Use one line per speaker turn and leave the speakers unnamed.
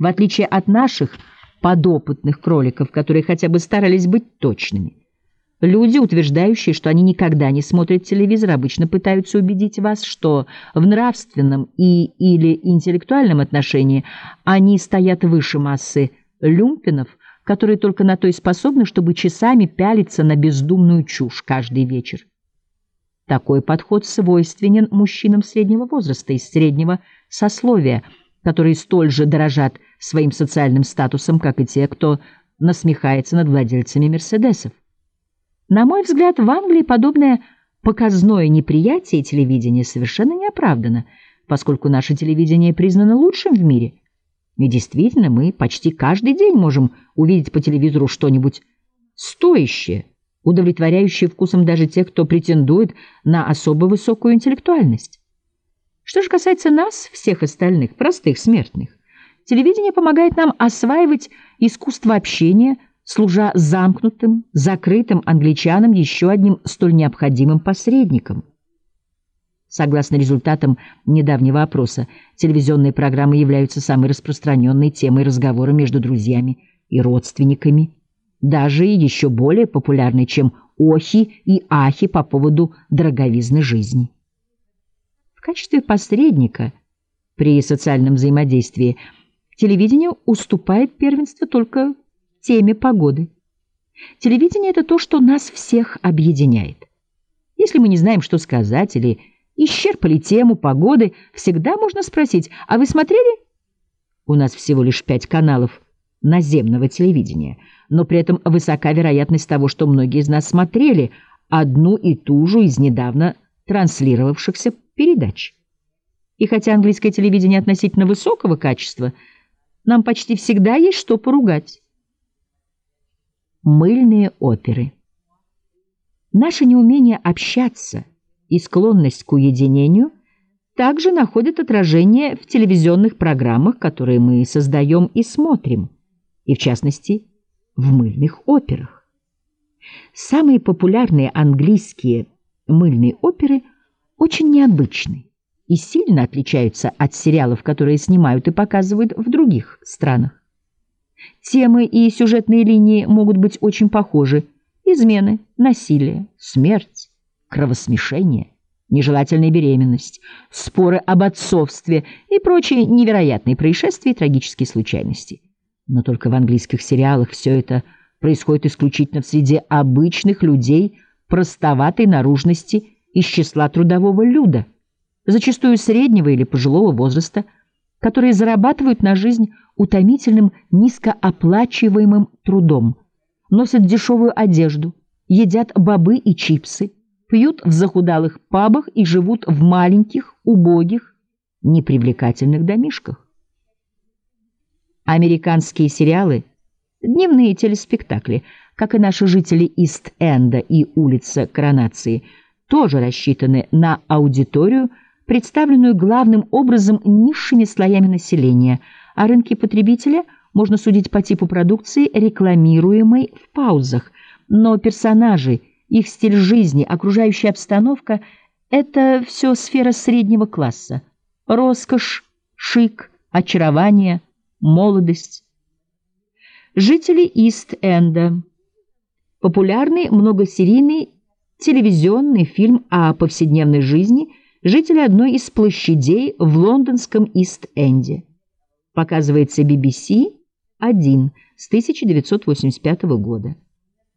в отличие от наших подопытных кроликов, которые хотя бы старались быть точными. Люди, утверждающие, что они никогда не смотрят телевизор, обычно пытаются убедить вас, что в нравственном или интеллектуальном отношении они стоят выше массы люмпинов, которые только на то и способны, чтобы часами пялиться на бездумную чушь каждый вечер. Такой подход свойственен мужчинам среднего возраста из среднего сословия, которые столь же дорожат своим социальным статусом, как и те, кто насмехается над владельцами «Мерседесов». На мой взгляд, в Англии подобное показное неприятие телевидения совершенно не оправдано, поскольку наше телевидение признано лучшим в мире. И действительно, мы почти каждый день можем увидеть по телевизору что-нибудь стоящее, удовлетворяющее вкусом даже тех, кто претендует на особо высокую интеллектуальность. Что же касается нас, всех остальных, простых смертных, телевидение помогает нам осваивать искусство общения, служа замкнутым, закрытым англичанам еще одним столь необходимым посредником. Согласно результатам недавнего опроса, телевизионные программы являются самой распространенной темой разговора между друзьями и родственниками, даже и еще более популярной, чем охи и ахи по поводу дороговизны жизни. В качестве посредника при социальном взаимодействии телевидение уступает первенство только теме погоды. Телевидение — это то, что нас всех объединяет. Если мы не знаем, что сказать, или исчерпали тему погоды, всегда можно спросить: а вы смотрели? У нас всего лишь 5 каналов наземного телевидения, но при этом высока вероятность того, что многие из нас смотрели одну и ту же из недавно транслировавшихся передач. И хотя английское телевидение относительно высокого качества, нам почти всегда есть что поругать. Мыльные оперы. Наше неумение общаться и склонность к уединению также находят отражение в телевизионных программах, которые мы создаем и смотрим, и в частности в мыльных операх. Самые популярные английские мыльные оперы очень необычны и сильно отличаются от сериалов, которые снимают и показывают в других странах. Темы и сюжетные линии могут быть очень похожи: измены, насилие, смерть, кровосмешение, нежелательная беременность, споры об отцовстве и прочие невероятные происшествия и трагические случайности. Но только в английских сериалах все это происходит исключительно в среде обычных людей простоватой наружности из числа трудового люда, зачастую среднего или пожилого возраста, которые зарабатывают на жизнь утомительным низкооплачиваемым трудом, носят дешевую одежду, едят бобы и чипсы, пьют в захудалых пабах и живут в маленьких, убогих, непривлекательных домишках. Американские сериалы, дневные телеспектакли, как и наши жители Ист-Энда и улица Коронации, тоже рассчитаны на аудиторию, представленную главным образом низшими слоями населения, о рынке потребителя можно судить по типу продукции, рекламируемой в паузах, но персонажи, их стиль жизни, окружающая обстановка — это все сфера среднего класса. Роскошь, шик, очарование, молодость. Жители Ист-Энда. Популярный многосерийный телевизионный фильм о повседневной жизни жителей одной из площадей в лондонском Ист-Энде. Показывается BBC 1 с 1985 года.